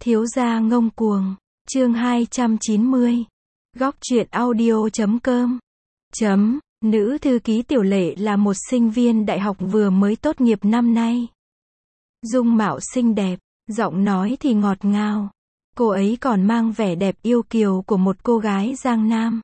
Thiếu gia ngông cuồng, chương 290. Góc truyện audio.com. Nữ thư ký Tiểu Lệ là một sinh viên đại học vừa mới tốt nghiệp năm nay. Dung mạo xinh đẹp, giọng nói thì ngọt ngào. Cô ấy còn mang vẻ đẹp yêu kiều của một cô gái Giang Nam.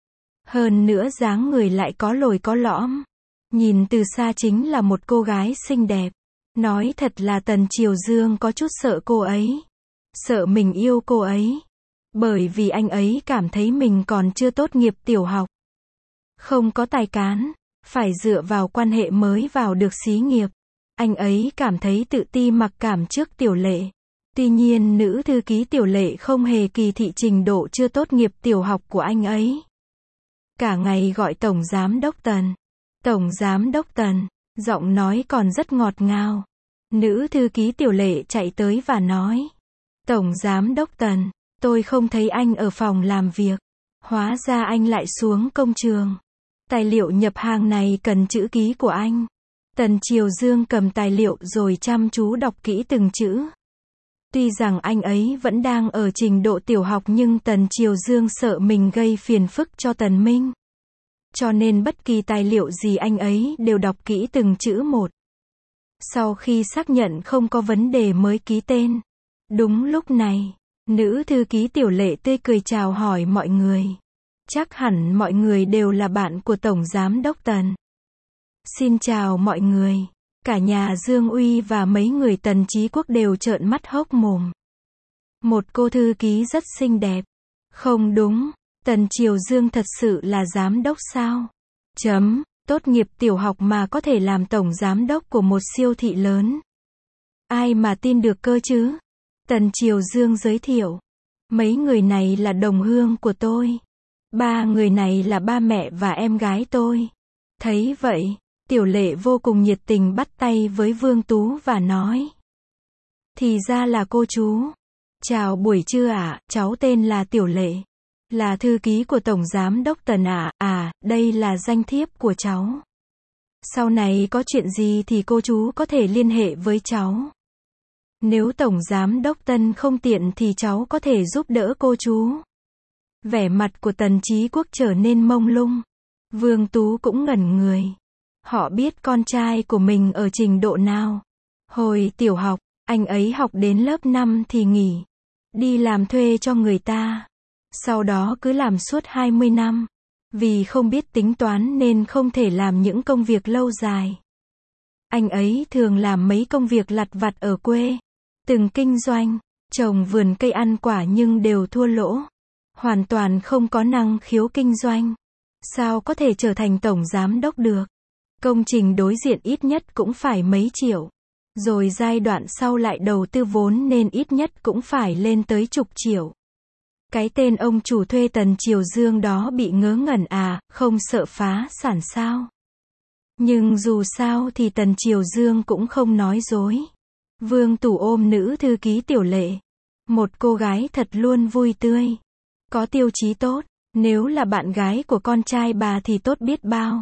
Hơn nữa dáng người lại có lồi có lõm. Nhìn từ xa chính là một cô gái xinh đẹp. Nói thật là Tần Triều Dương có chút sợ cô ấy. Sợ mình yêu cô ấy. Bởi vì anh ấy cảm thấy mình còn chưa tốt nghiệp tiểu học. Không có tài cán, phải dựa vào quan hệ mới vào được xí nghiệp. Anh ấy cảm thấy tự ti mặc cảm trước Tiểu Lệ. Tuy nhiên nữ thư ký Tiểu Lệ không hề kỳ thị trình độ chưa tốt nghiệp tiểu học của anh ấy. Cả ngày gọi Tổng Giám Đốc Tần. Tổng Giám Đốc Tần, giọng nói còn rất ngọt ngào. Nữ thư ký Tiểu Lệ chạy tới và nói. Tổng Giám Đốc Tần, tôi không thấy anh ở phòng làm việc. Hóa ra anh lại xuống công trường. Tài liệu nhập hàng này cần chữ ký của anh. Tần Triều Dương cầm tài liệu rồi chăm chú đọc kỹ từng chữ. Tuy rằng anh ấy vẫn đang ở trình độ tiểu học nhưng Tần Triều Dương sợ mình gây phiền phức cho Tần Minh. Cho nên bất kỳ tài liệu gì anh ấy đều đọc kỹ từng chữ một. Sau khi xác nhận không có vấn đề mới ký tên. Đúng lúc này, nữ thư ký Tiểu Lệ tươi cười chào hỏi mọi người. Chắc hẳn mọi người đều là bạn của Tổng Giám Đốc Tần. Xin chào mọi người. Cả nhà Dương Uy và mấy người Tần Chí Quốc đều trợn mắt hốc mồm. Một cô thư ký rất xinh đẹp. Không đúng, Tần Triều Dương thật sự là giám đốc sao? Tốt nghiệp tiểu học mà có thể làm tổng giám đốc của một siêu thị lớn. Ai mà tin được cơ chứ? Tần Triều Dương giới thiệu. Mấy người này là đồng hương của tôi. Ba người này là ba mẹ và em gái tôi. Thấy vậy, Tiểu Lệ vô cùng nhiệt tình bắt tay với Vương Tú và nói. Thì ra là cô chú. Chào buổi trưa ạ, cháu tên là Tiểu Lệ. Là thư ký của Tổng Giám Đốc Tần ạ. Đây là danh thiếp của cháu. Sau này có chuyện gì thì cô chú có thể liên hệ với cháu. Nếu Tổng Giám Đốc Tần không tiện thì cháu có thể giúp đỡ cô chú. Vẻ mặt của Tần Chí Quốc trở nên mông lung. Vương Tú cũng ngẩn người. Họ biết con trai của mình ở trình độ nào. Hồi tiểu học, anh ấy học đến lớp 5 thì nghỉ. Đi làm thuê cho người ta. Sau đó cứ làm suốt 20 năm. Vì không biết tính toán nên không thể làm những công việc lâu dài. Anh ấy thường làm mấy công việc lặt vặt ở quê. Từng kinh doanh, trồng vườn cây ăn quả nhưng đều thua lỗ. Hoàn toàn không có năng khiếu kinh doanh. Sao có thể trở thành tổng giám đốc được? Công trình đối diện ít nhất cũng phải mấy triệu. Rồi giai đoạn sau lại đầu tư vốn nên ít nhất cũng phải lên tới chục triệu. Cái tên ông chủ thuê Tần Triều Dương đó bị ngớ ngẩn không sợ phá sản sao? Nhưng dù sao thì Tần Triều Dương cũng không nói dối. Vương Tú ôm nữ thư ký Tiểu Lệ. Một cô gái thật luôn vui tươi. Có tiêu chí tốt. Nếu là bạn gái của con trai bà thì tốt biết bao.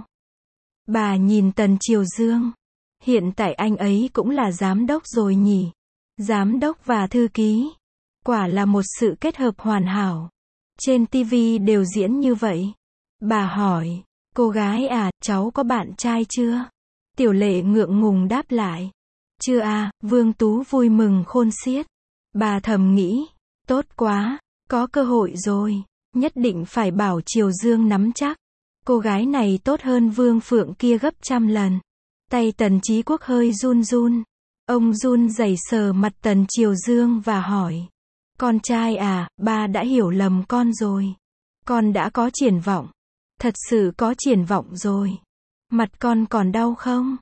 Bà nhìn Tần Triều Dương. Hiện tại anh ấy cũng là giám đốc rồi nhỉ? Giám đốc và thư ký. Quả là một sự kết hợp hoàn hảo. Trên TV đều diễn như vậy. Bà hỏi. Cô gái cháu có bạn trai chưa? Tiểu Lệ ngượng ngùng đáp lại. Chưa Vương Tú vui mừng khôn xiết. Bà thầm nghĩ. Tốt quá, có cơ hội rồi. Nhất định phải bảo Triều Dương nắm chắc. Cô gái này tốt hơn Vương Phượng kia gấp trăm lần. Tay Tần Chí Quốc hơi run run. Ông run rẩy sờ mặt Tần Triều Dương và hỏi. Con trai ba đã hiểu lầm con rồi. Con đã có triển vọng. Thật sự có triển vọng rồi. Mặt con còn đau không?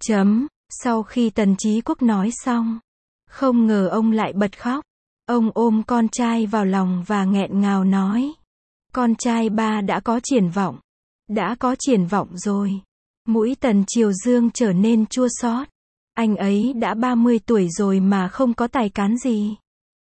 Sau khi Tần Chí Quốc nói xong. Không ngờ ông lại bật khóc. Ông ôm con trai vào lòng và nghẹn ngào nói. Con trai ba đã có triển vọng. Đã có triển vọng rồi. Mũi Tần Triều Dương trở nên chua xót. Anh ấy đã 30 tuổi rồi mà không có tài cán gì.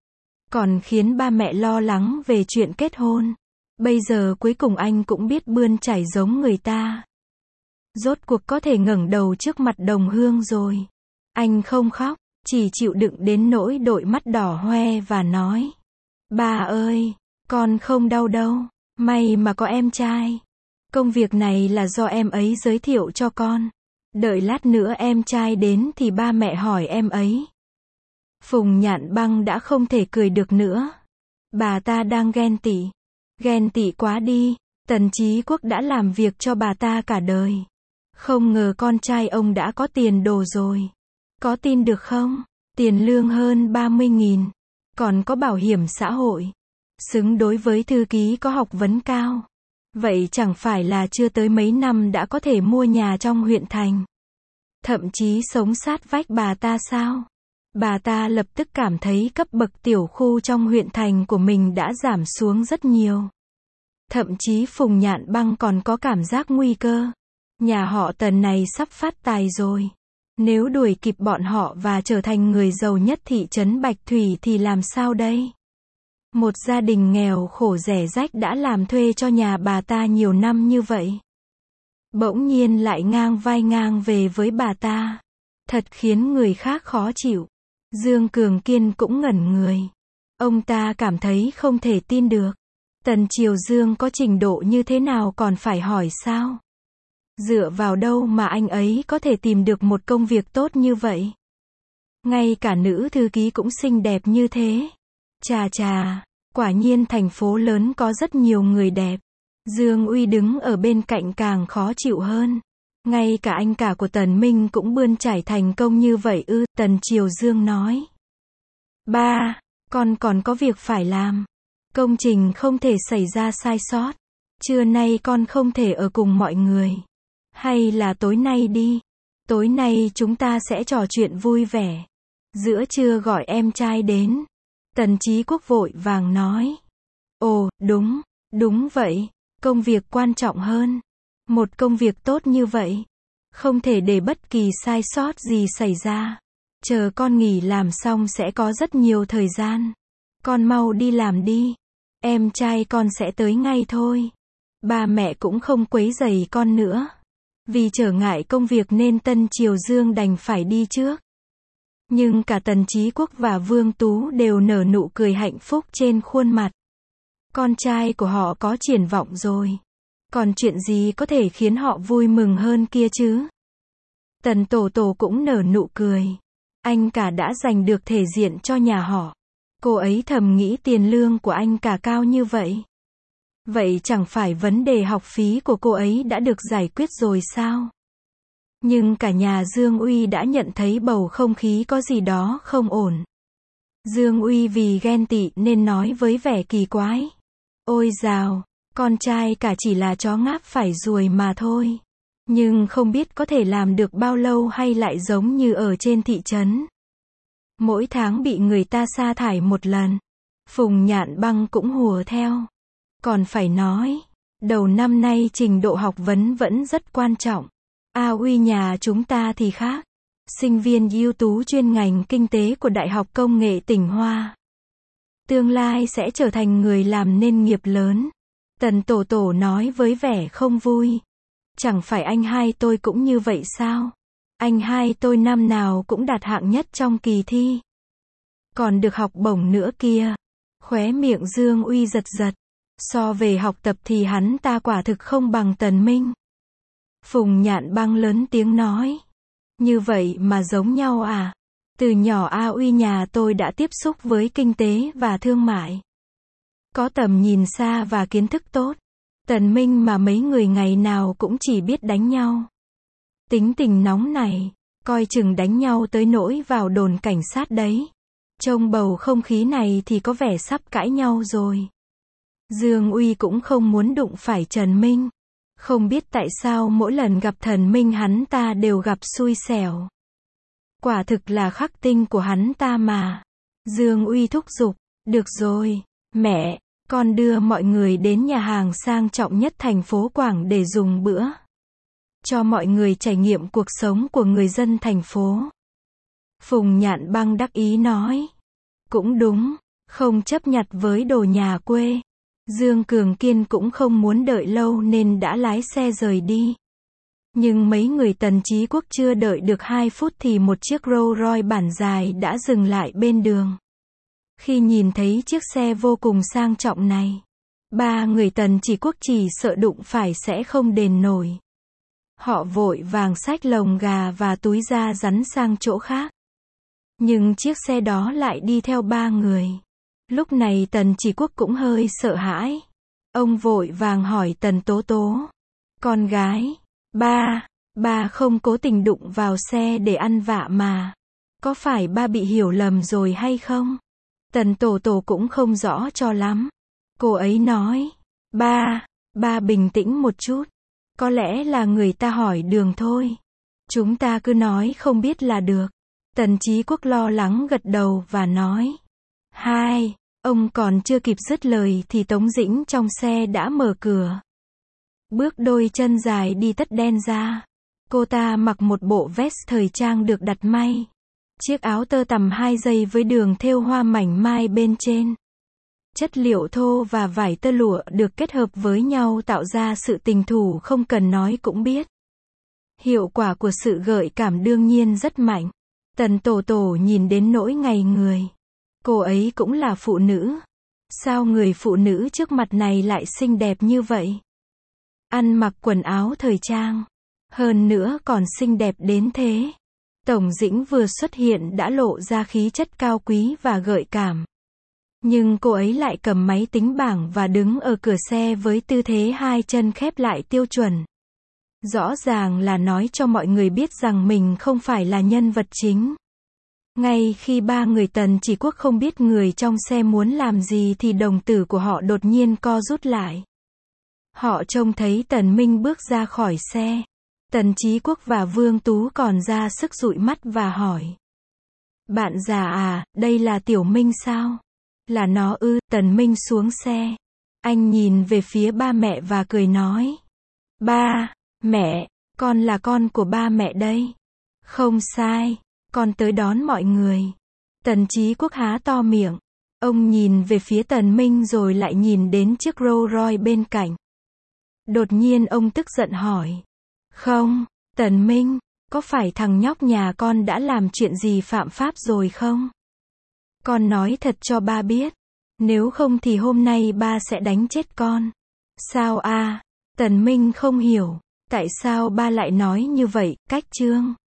Còn khiến ba mẹ lo lắng về chuyện kết hôn. Bây giờ cuối cùng anh cũng biết bươn chải giống người ta. Rốt cuộc có thể ngẩng đầu trước mặt đồng hương rồi. Anh không khóc, chỉ chịu đựng đến nỗi đôi mắt đỏ hoe và nói. Ba ơi, con không đau đâu, may mà có em trai. Công việc này là do em ấy giới thiệu cho con. Đợi lát nữa em trai đến thì ba mẹ hỏi em ấy. Phùng Nhạn Băng đã không thể cười được nữa. Bà ta đang ghen tị. Ghen tị quá đi, Tần Chí Quốc đã làm việc cho bà ta cả đời. Không ngờ con trai ông đã có tiền đồ rồi. Có tin được không? Tiền lương hơn 30.000. Còn có bảo hiểm xã hội. Xứng đối với thư ký có học vấn cao. Vậy chẳng phải là chưa tới mấy năm đã có thể mua nhà trong huyện thành. Thậm chí sống sát vách bà ta sao? Bà ta lập tức cảm thấy cấp bậc tiểu khu trong huyện thành của mình đã giảm xuống rất nhiều. Thậm chí Phùng Nhạn Băng còn có cảm giác nguy cơ. Nhà họ Tần này sắp phát tài rồi. Nếu đuổi kịp bọn họ và trở thành người giàu nhất thị trấn Bạch Thủy thì làm sao đây? Một gia đình nghèo khổ rẻ rách đã làm thuê cho nhà bà ta nhiều năm như vậy. Bỗng nhiên lại ngang vai ngang về với bà ta. Thật khiến người khác khó chịu. Dương Cường Kiên cũng ngẩn người. Ông ta cảm thấy không thể tin được. Tần Triều Dương có trình độ như thế nào còn phải hỏi sao? Dựa vào đâu mà anh ấy có thể tìm được một công việc tốt như vậy? Ngay cả nữ thư ký cũng xinh đẹp như thế. Chà chà, quả nhiên thành phố lớn có rất nhiều người đẹp. Dương Uy đứng ở bên cạnh càng khó chịu hơn. Ngay cả anh cả của Tần Minh cũng bươn chải thành công như vậy ư? Tần Triều Dương nói. Ba, con còn có việc phải làm. Công trình không thể xảy ra sai sót. Trưa nay con không thể ở cùng mọi người. Hay là tối nay đi. Tối nay chúng ta sẽ trò chuyện vui vẻ. Giữa trưa gọi em trai đến. Tần Chí Quốc vội vàng nói. Ồ, đúng vậy. Công việc quan trọng hơn. Một công việc tốt như vậy. Không thể để bất kỳ sai sót gì xảy ra. Chờ con nghỉ làm xong sẽ có rất nhiều thời gian. Con mau đi làm đi. Em trai con sẽ tới ngay thôi. Ba mẹ cũng không quấy rầy con nữa. Vì trở ngại công việc nên Tân Triều Dương đành phải đi trước. Nhưng cả Tần Chí Quốc và Vương Tú đều nở nụ cười hạnh phúc trên khuôn mặt. Con trai của họ có triển vọng rồi. Còn chuyện gì có thể khiến họ vui mừng hơn kia chứ? Tần Tổ Tổ cũng nở nụ cười. Anh cả đã giành được thể diện cho nhà họ. Cô ấy thầm nghĩ tiền lương của anh cả cao như vậy. Vậy chẳng phải vấn đề học phí của cô ấy đã được giải quyết rồi sao? Nhưng cả nhà Dương Uy đã nhận thấy bầu không khí có gì đó không ổn. Dương Uy vì ghen tị nên nói với vẻ kỳ quái. Ôi dào, con trai cả chỉ là chó ngáp phải ruồi mà thôi. Nhưng không biết có thể làm được bao lâu hay lại giống như ở trên thị trấn. Mỗi tháng bị người ta sa thải một lần. Phùng Nhạn Băng cũng hùa theo. Còn phải nói, đầu năm nay trình độ học vấn vẫn rất quan trọng. Uy nhà chúng ta thì khác. Sinh viên ưu tú chuyên ngành kinh tế của Đại học Công nghệ tỉnh Hoa. Tương lai sẽ trở thành người làm nên nghiệp lớn. Tần Tổ Tổ nói với vẻ không vui. Chẳng phải anh hai tôi cũng như vậy sao? Anh hai tôi năm nào cũng đạt hạng nhất trong kỳ thi. Còn được học bổng nữa kia. Khóe miệng Dương Uy giật giật. So về học tập thì hắn ta quả thực không bằng Tần Minh. Phùng Nhạn Băng lớn tiếng nói. Như vậy mà giống nhau à? Từ nhỏ Uy nhà tôi đã tiếp xúc với kinh tế và thương mại. Có tầm nhìn xa và kiến thức tốt. Tần Minh mà mấy người ngày nào cũng chỉ biết đánh nhau. Tính tình nóng này, coi chừng đánh nhau tới nỗi vào đồn cảnh sát đấy. Trông bầu không khí này thì có vẻ sắp cãi nhau rồi. Dương Uy cũng không muốn đụng phải Trần Minh. Không biết tại sao mỗi lần gặp Thần Minh hắn ta đều gặp xui xẻo. Quả thực là khắc tinh của hắn ta mà. Dương Uy thúc giục. Được rồi, mẹ, con đưa mọi người đến nhà hàng sang trọng nhất thành phố Quảng để dùng bữa. Cho mọi người trải nghiệm cuộc sống của người dân thành phố. Phùng Nhạn Băng đắc ý nói. Cũng đúng, không chấp nhặt với đồ nhà quê. Dương Cường Kiên cũng không muốn đợi lâu nên đã lái xe rời đi. Nhưng mấy người Tần Chí Quốc chưa đợi được 2 phút thì một chiếc Rolls Royce bản dài đã dừng lại bên đường. Khi nhìn thấy chiếc xe vô cùng sang trọng này, ba người Tần Chí Quốc chỉ sợ đụng phải sẽ không đền nổi. Họ vội vàng xách lồng gà và túi da rắn sang chỗ khác. Nhưng chiếc xe đó lại đi theo ba người. Lúc này Tần Chí Quốc cũng hơi sợ hãi. Ông vội vàng hỏi Tần Tố Tố. Con gái, ba không cố tình đụng vào xe để ăn vạ mà. Có phải ba bị hiểu lầm rồi hay không? Tần Tổ Tổ cũng không rõ cho lắm. Cô ấy nói, ba bình tĩnh một chút. Có lẽ là người ta hỏi đường thôi. Chúng ta cứ nói không biết là được. Tần Chí Quốc lo lắng gật đầu và nói. Ông còn chưa kịp dứt lời thì Tống Dĩnh trong xe đã mở cửa. Bước đôi chân dài đi tất đen ra. Cô ta mặc một bộ vest thời trang được đặt may. Chiếc áo tơ tằm 2 dây với đường thêu hoa mảnh mai bên trên. Chất liệu thô và vải tơ lụa được kết hợp với nhau tạo ra sự tình thủ không cần nói cũng biết. Hiệu quả của sự gợi cảm đương nhiên rất mạnh. Tần Tổ Tổ nhìn đến nỗi ngây người. Cô ấy cũng là phụ nữ. Sao người phụ nữ trước mặt này lại xinh đẹp như vậy? Ăn mặc quần áo thời trang. Hơn nữa còn xinh đẹp đến thế. Tổng Dĩnh vừa xuất hiện đã lộ ra khí chất cao quý và gợi cảm. Nhưng cô ấy lại cầm máy tính bảng và đứng ở cửa xe với tư thế 2 chân khép lại tiêu chuẩn. Rõ ràng là nói cho mọi người biết rằng mình không phải là nhân vật chính. Ngay khi ba người Tần Chí Quốc không biết người trong xe muốn làm gì thì đồng tử của họ đột nhiên co rút lại. Họ trông thấy Tần Minh bước ra khỏi xe. Tần Chí Quốc và Vương Tú còn ra sức dụi mắt và hỏi. Bạn già à, đây là Tiểu Minh sao? Là nó ư? Tần Minh xuống xe. Anh nhìn về phía ba mẹ và cười nói. Ba, mẹ, con là con của ba mẹ đây. Không sai, con tới đón mọi người. Tần Chí Quốc há to miệng. Ông nhìn về phía Tần Minh rồi lại nhìn đến chiếc Rolls Royce bên cạnh. Đột nhiên ông tức giận hỏi. Không, Tần Minh, có phải thằng nhóc nhà con đã làm chuyện gì phạm pháp rồi không? Con nói thật cho ba biết. Nếu không thì hôm nay ba sẽ đánh chết con. Sao a? Tần Minh không hiểu. Tại sao ba lại nói như vậy? Cách Trương.